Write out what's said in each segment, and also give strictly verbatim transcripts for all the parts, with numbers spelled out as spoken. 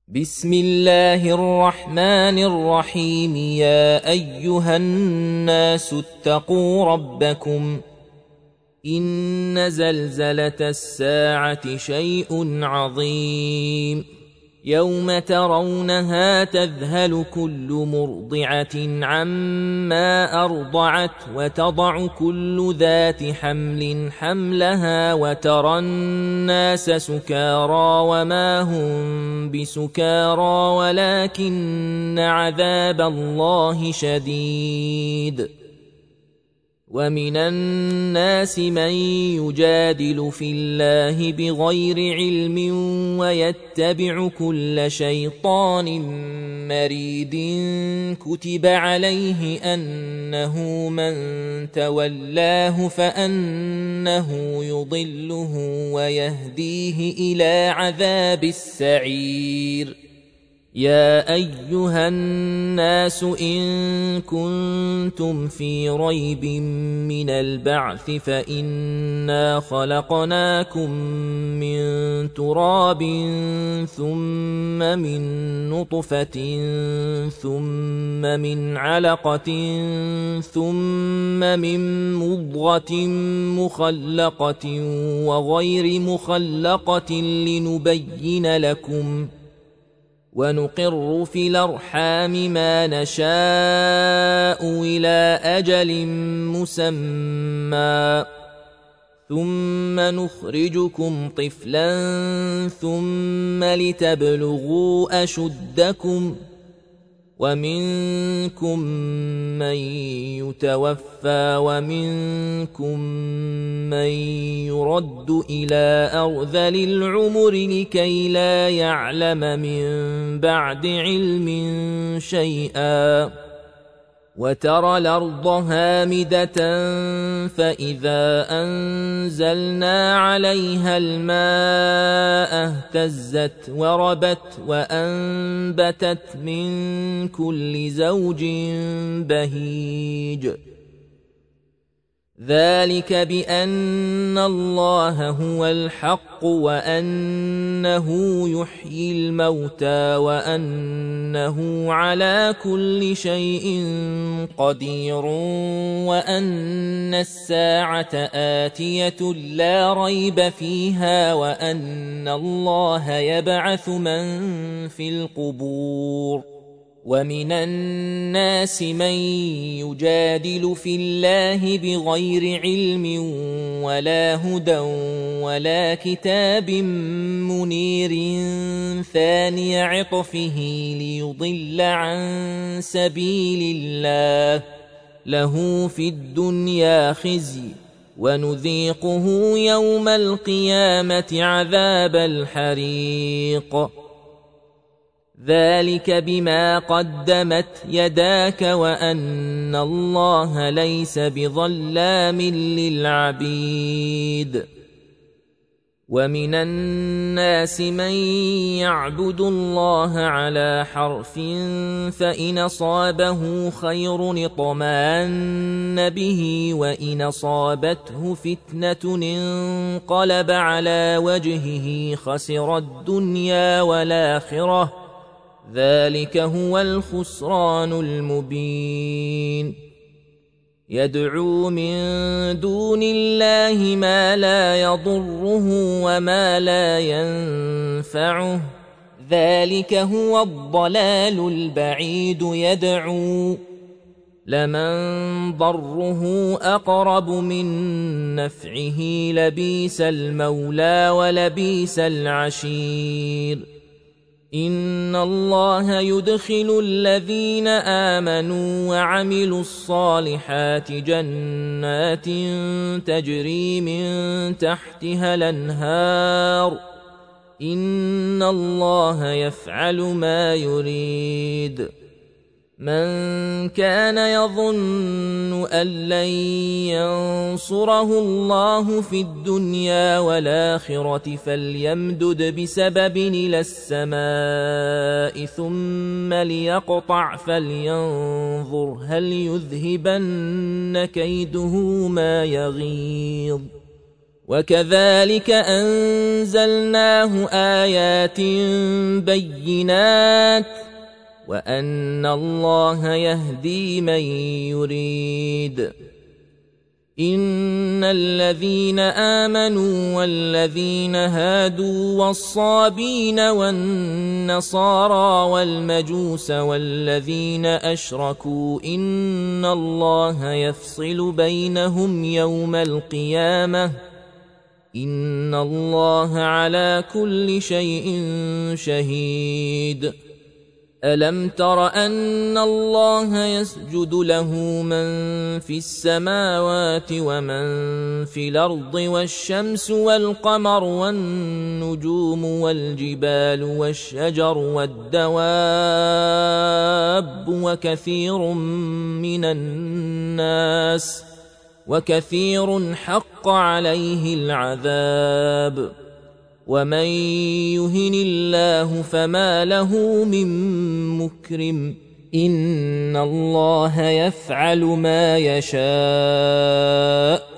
بسم الله الرحمن الرحيم. يا أيها الناس اتقوا ربكم إن زلزلة الساعة شيء عظيم يوم ترونها تذهل كل مرضعة عما أرضعت وتضع كل ذات حمل حملها وترى الناس سكارى وما هم بسكارى ولكن عذاب الله شديد. ومن الناس من يجادل في الله بغير علم ويتبع كل شيطان مريد كتب عليه أنه من تولاه فأنه يضله ويهديه إلى عذاب السعير. يا أيها الناس إن كنتم في ريب من البعث فإنا خلقناكم من تراب ثم من نطفة ثم من علقة ثم من مضغة مخلقة وغير مخلقة لنبين لكم ونقر في الأرحام ما نشاء إلى أجل مسمى ثم نخرجكم طفلا ثم لتبلغوا أشدكم ومنكم من يتوفى ومنكم من يرد إلى أرذل العمر لكي لا يعلم من بعد علم شيئا. وترى الأرض هامدة فإذا أنزلنا عليها الماء اهتزت وربت وأنبتت من كل زوج بهيج. ذلك بأن الله هو الحق وأنه يحيي الموتى وأنه على كل شيء قدير وأن الساعة آتية لا ريب فيها وأن الله يبعث من في القبور. ومن الناس من يجادل في الله بغير علم ولا هدى ولا كتاب منير ثاني عطفه ليضل عن سبيل الله له في الدنيا خزي ونذيقه يوم القيامة عذاب الحريق. ذلك بما قدمت يداك وأن الله ليس بظلام للعبيد. ومن الناس من يعبد الله على حرف فإن أصابه خير اطمأن به وإن أصابته فتنة انقلب على وجهه خسر الدنيا والآخرة ذلك هو الخسران المبين. يدعو من دون الله ما لا يضره وما لا ينفعه ذلك هو الضلال البعيد. يدعو لمن ضره أقرب من نفعه لبئس المولى ولبئس العشير. إن الله يدخل الذين آمنوا وعملوا الصالحات جنات تجري من تحتها الأنهار إن الله يفعل ما يريد. من كان يظن أن لن ينصره الله في الدنيا والآخرة فليمدد بسبب إلى السماء ثم ليقطع فلينظر هل يذهبن كيده ما يغيظ. وكذلك أنزلناه آيات بينات وأن الله يهدي من يريد. إن الذين آمنوا والذين هادوا والصابين والنصارى والمجوس والذين أشركوا إن الله يفصل بينهم يوم القيامة إن الله على كل شيء شهيد. ألم تر أن الله يسجد له من في السماوات ومن في الأرض والشمس والقمر والنجوم والجبال والشجر والدواب وكثير من الناس وكثير حق عليه العذاب ومن يهن الله فما له من مكرم إن الله يفعل ما يشاء.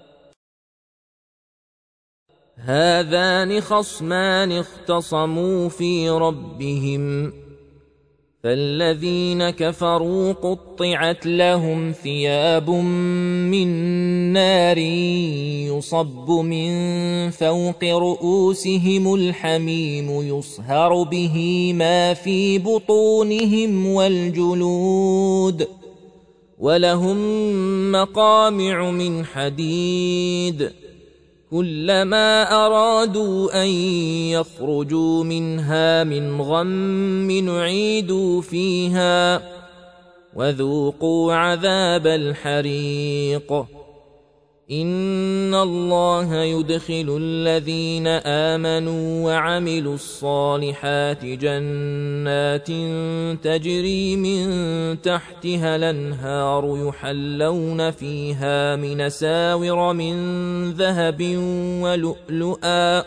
هذان خصمان اختصموا في ربهم فالذين كفروا قطعت لهم ثياب من نار يصب من فوق رؤوسهم الحميم يصهر به ما في بطونهم والجلود ولهم مقامع من حديد كلما أرادوا أن يخرجوا منها من غم نعيدوا فيها وذوقوا عذاب الحريق. إن الله يدخل الذين آمنوا وعملوا الصالحات جنات تجري من تحتها الأنهار يحلون فيها من أساور من ذهب ولؤلؤا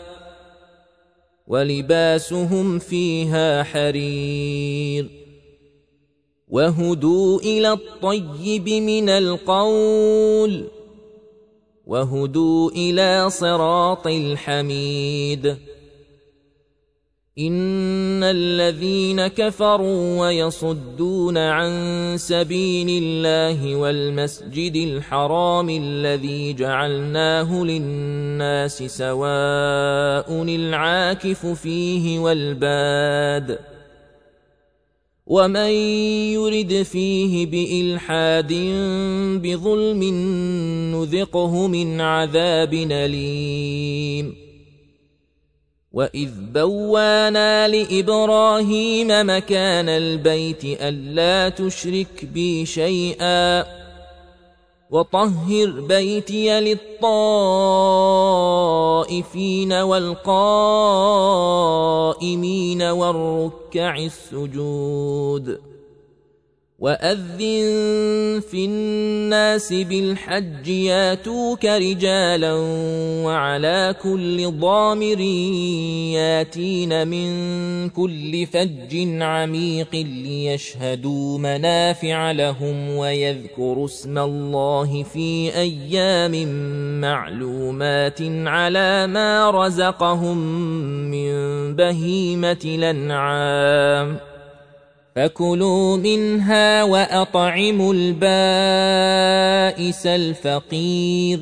ولباسهم فيها حرير وهدوا إلى الطيب من القول وهدوا إلى صراط الحميد. إن الذين كفروا ويصدون عن سبيل الله والمسجد الحرام الذي جعلناه للناس سواء العاكف فيه والباد ومن يرد فيه بإلحاد بظلم نذقه من عذاب أليم. وإذ بوانا لإبراهيم مكان البيت ألا تشرك بي شيئا وطهر بيتي للطائفين والقائمين والركع السجود. وأذن في الناس بالحج ياتوك رجالا وعلى كل ضامر ياتين من كل فج عميق ليشهدوا منافع لهم ويذكروا اسم الله في أيام معلومات على ما رزقهم من بهيمة الأنعام فكلوا منها وأطعموا البائس الفقير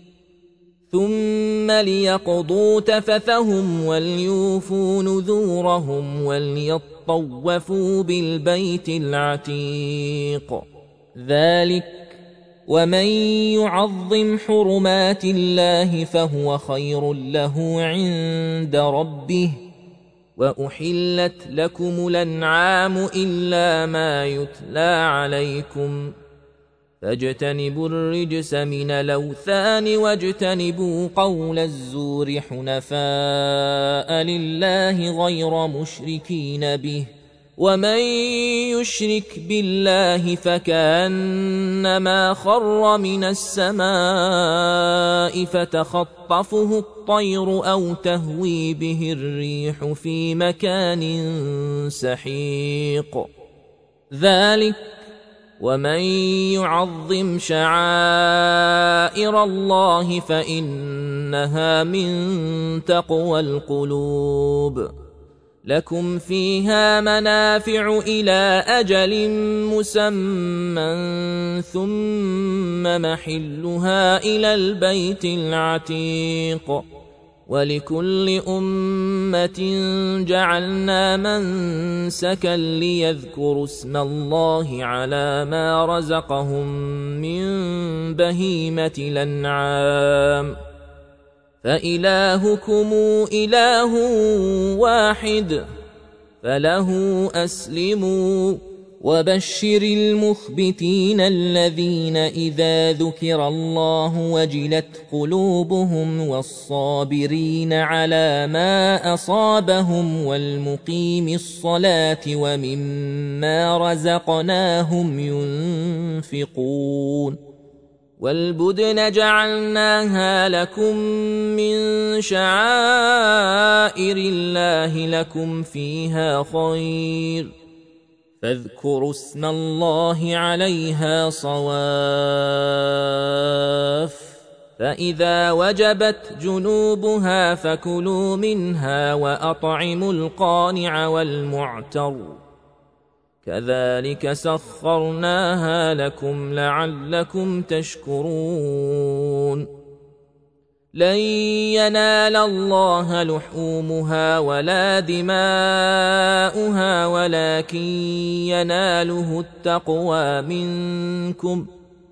ثم ليقضوا تفثهم وليوفوا نذورهم وليطوفوا بالبيت العتيق. ذلك ومن يعظم حرمات الله فهو خير له عند ربه. وأحلت لكم الأنعام إلا ما يتلى عليكم فاجتنبوا الرجس من الأوثان واجتنبوا قول الزور حنفاء لله غير مشركين به ومن يشرك بالله فكأنما خر من السماء فتخطفه الطير أو تهوي به الريح في مكان سحيق. ذلك ومن يعظم شعائر الله فإنها من تقوى القلوب. لكم فيها منافع إلى أجل مسمى ثم محلها إلى البيت العتيق. ولكل أمة جعلنا منسكا ليذكروا اسم الله على ما رزقهم من بهيمة الأنعام، فإلهكم إله واحد فله أسلموا. وبشر المخبتين الذين إذا ذكر الله وجلت قلوبهم والصابرين على ما أصابهم والمقيم الصلاة ومما رزقناهم ينفقون. والبدن جعلناها لكم من شعائر الله لكم فيها خير، فاذكروا اسم الله عليها صواف. فإذا وجبت جنوبها فكلوا منها وأطعموا القانع والمعتر، كذلك سخرناها لكم لعلكم تشكرون. لن ينال الله لحومها ولا دماؤها ولكن يناله التقوى منكم،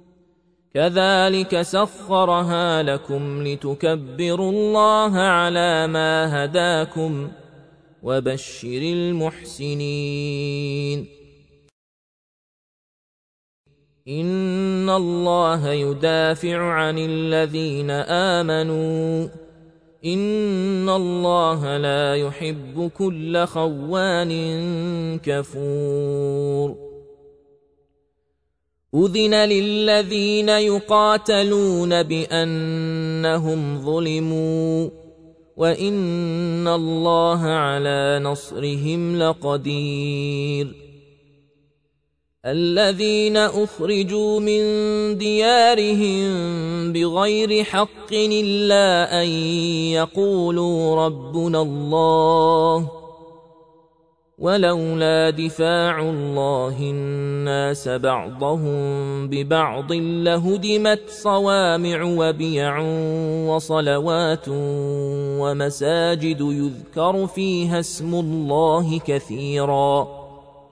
كذلك سخرها لكم لتكبروا الله على ما هداكم. وبشر المحسنين. إن الله يدافع عن الذين آمنوا، إن الله لا يحب كل خوان كفور. أذن للذين يقاتلون بأنهم ظلموا وإن الله على نصرهم لقدير. الذين أخرجوا من ديارهم بغير حق إلا أن يقولوا ربنا الله، ولولا دفاع الله الناس بعضهم ببعض لهدمت صوامع وبيع وصلوات ومساجد يذكر فيها اسم الله كثيرا،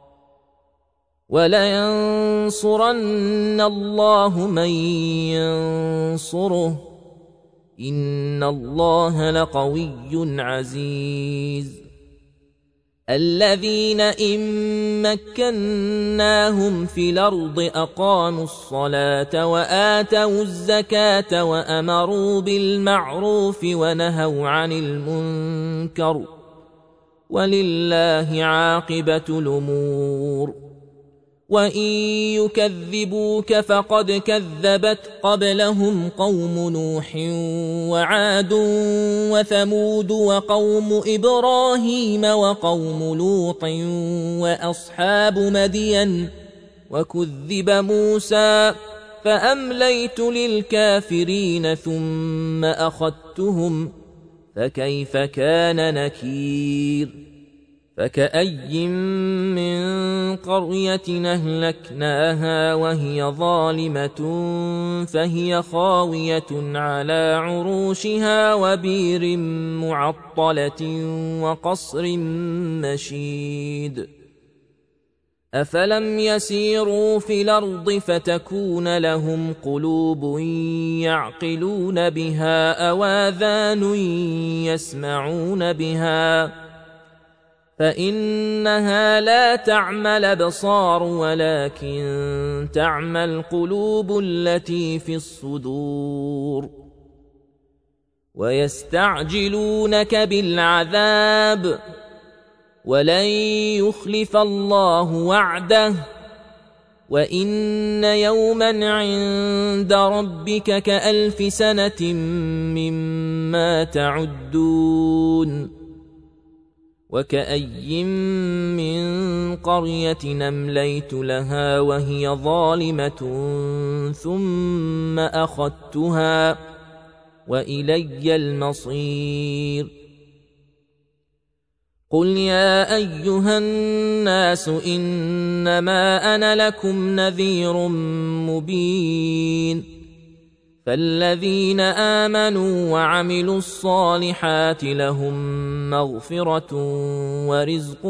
ولينصرن الله من ينصره إن الله لقوي عزيز. الذين إن مكناهم في الأرض أقاموا الصلاة وآتوا الزكاة وأمروا بالمعروف ونهوا عن المنكر، ولله عاقبة الأمور. وإن يكذبوك فقد كذبت قبلهم قوم نوح وعاد وثمود وقوم إبراهيم وقوم لوط وأصحاب مدين، وكذب موسى فأمليت للكافرين ثم أخذتهم فكيف كان نكير. فكأي من قرية أهلكناها وهي ظالمة فهي خاوية على عروشها وبير معطلة وقصر مشيد. أفلم يسيروا في الأرض فتكون لهم قلوب يعقلون بها أو آذان يسمعون بها، فإنها لا تعمى الأبصار ولكن تعمى القلوب التي في الصدور. ويستعجلونك بالعذاب ولن يخلف الله وعده، وإن يوما عند ربك كألف سنة مما تعدون. وكأي من قرية أمليت لها وهي ظالمة ثم أخذتها وإلي المصير. قل يا أيها الناس إنما أنا لكم نذير مبين. فالذين آمنوا وعملوا الصالحات لهم مغفرة ورزق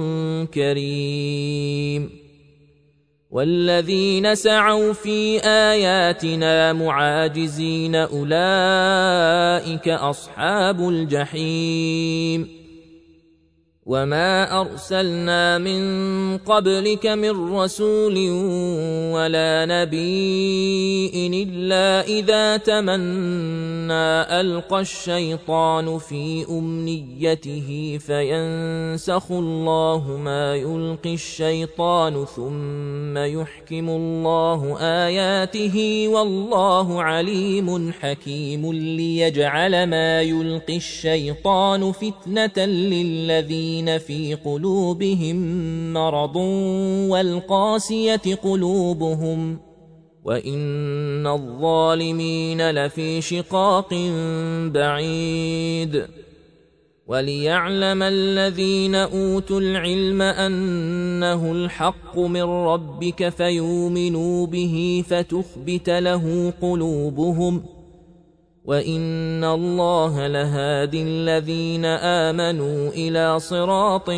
كريم. والذين سعوا في آياتنا معاجزين أولئك أصحاب الجحيم. وما أرسلنا من قبلك من رسول ولا نبي إلا إذا تمنى ألقى الشيطان في أمنيته فينسخ الله ما يلقي الشيطان ثم يحكم الله آياته والله عليم حكيم. ليجعل ما يلقي الشيطان فتنة للذين في قلوبهم مرض والقاسية قلوبهم وإن الظالمين لفي شقاق بعيد. وليعلم الذين أوتوا العلم أنه الحق من ربك فيؤمنوا به فتخبت له قلوبهم وإن الله لهادي الذين آمنوا إلى صراط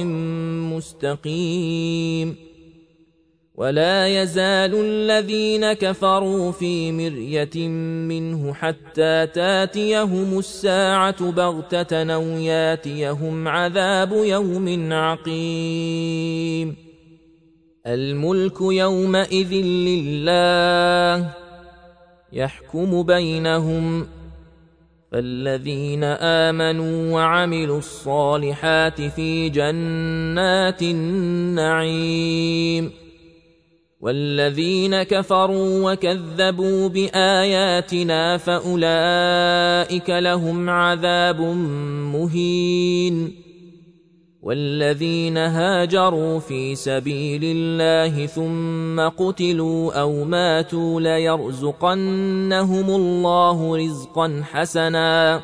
مستقيم. ولا يزال الذين كفروا في مرية منه حتى تاتيهم الساعة بغتة أو ياتيهم عذاب يوم عقيم. الملك يومئذ لله يحكم بينهم. فالذين آمنوا وعملوا الصالحات في جنات النعيم. والذين كفروا وكذبوا بآياتنا فأولئك لهم عذاب مهين. والذين هاجروا في سبيل الله ثم قتلوا أو ماتوا ليرزقنهم الله رزقا حسنا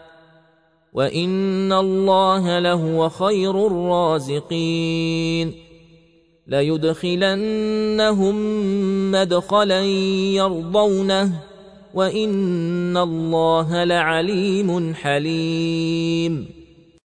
وإن الله لهو خير الرازقين. ليدخلنهم مدخلا يرضونه وإن الله لعليم حليم.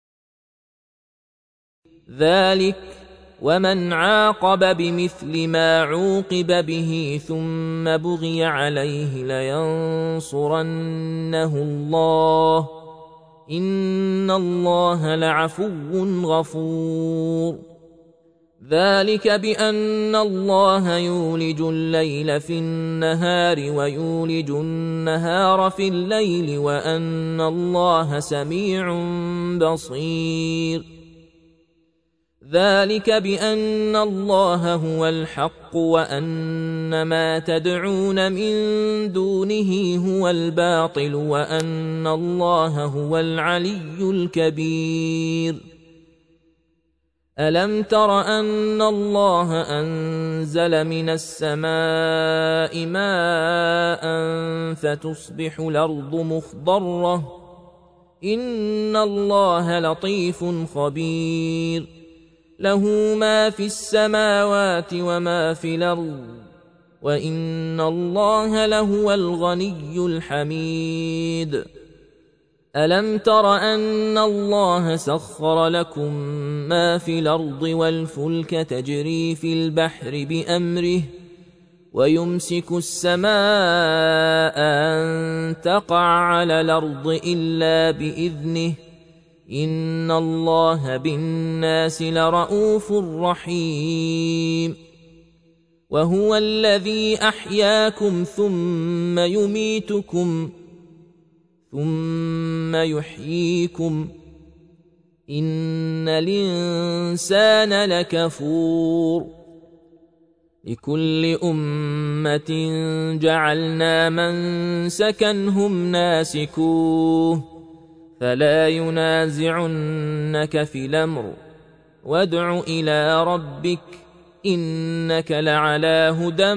ذلك ومن عاقب بمثل ما عوقب به ثم بغي عليه لينصرنه الله إن الله لعفو غفور. ذلك بأن الله يولج الليل في النهار ويولج النهار في الليل وأن الله سميع بصير. ذلك بأن الله هو الحق وأن ما تدعون من دونه هو الباطل وأن الله هو العلي الكبير. ألم تر أن الله أنزل من السماء ماء فتصبح الأرض مخضرة إن الله لطيف خبير. له ما في السماوات وما في الأرض وإن الله لهو الغني الحميد. ألم تر أن الله سخر لكم ما في الأرض والفلك تجري في البحر بأمره ويمسك السماء أن تقع على الأرض إلا بإذنه إن الله بالناس لرءوف رحيم. وهو الذي أحياكم ثم يميتكم ثم يحييكم إن الإنسان لكفور. لكل أمة جعلنا منسكا هم ناسكوه فلا ينازعنك في الأمر وادع إلى ربك إنك لعلى هدى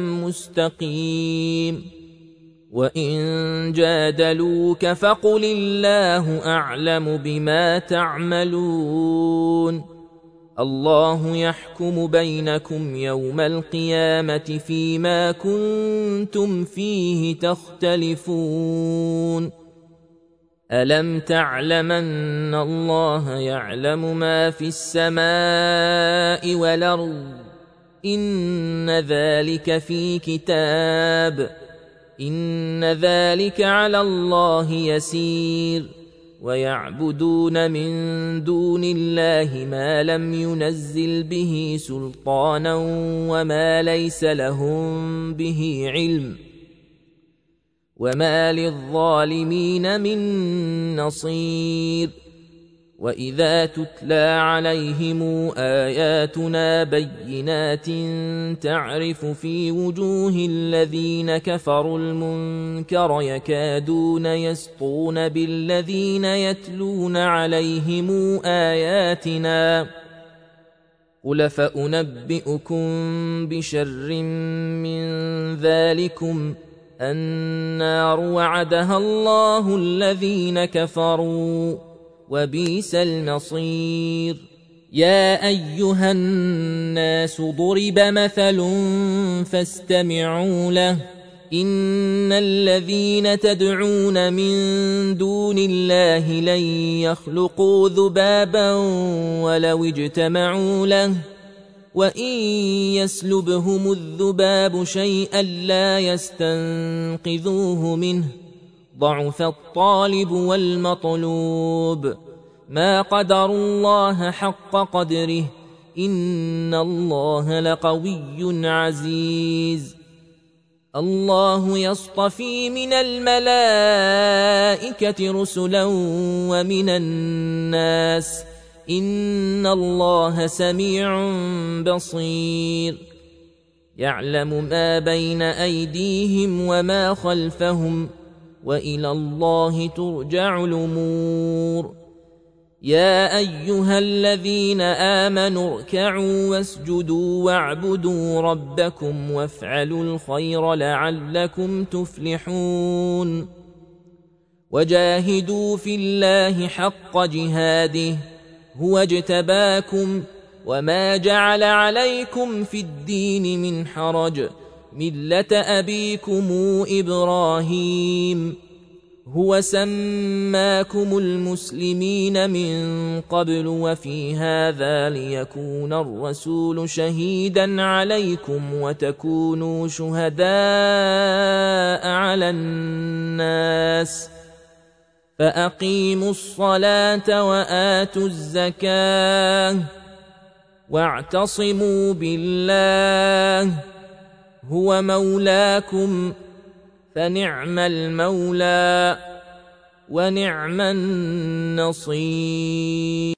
مستقيم وإن جادلوك فقل الله أعلم بما تعملون الله يحكم بينكم يوم القيامة فيما كنتم فيه تختلفون ألم تعلم أن الله يعلم ما في السماء والأرض إن ذلك في كتاب إن ذلك على الله يسير ويعبدون من دون الله ما لم ينزل به سلطانا وما ليس لهم به علم وما للظالمين من نصير وإذا تتلى عليهم آياتنا بينات تعرف في وجوه الذين كفروا المنكر يكادون يسطون بالذين يتلون عليهم آياتنا قل فأنبئكم بشر من ذلكم النار وعدها الله الذين كفروا وبئس المصير يا أيها الناس ضرب مثل فاستمعوا له إن الذين تدعون من دون الله لن يخلقوا ذبابا ولو اجتمعوا له وإن يسلبهم الذباب شيئا لا يستنقذوه منه ضعف الطالب والمطلوب ما قدروا الله حق قدره إن الله لقوي عزيز الله يصطفي من الملائكة رسلا ومن الناس إن الله سميع بصير يعلم ما بين أيديهم وما خلفهم وإلى الله ترجع الأمور يا أيها الذين آمنوا اركعوا واسجدوا واعبدوا ربكم وافعلوا الخير لعلكم تفلحون وجاهدوا في الله حق جهاده هو اجتباكم وما جعل عليكم في الدين من حرج ملة أبيكم إبراهيم هو سماكم المسلمين من قبل وفي هذا ليكون الرسول شهيدا عليكم وتكونوا شهداء على الناس فأقيموا الصلاة وآتوا الزكاة واعتصموا بالله هو مولاكم فنعم المولى ونعم النصير.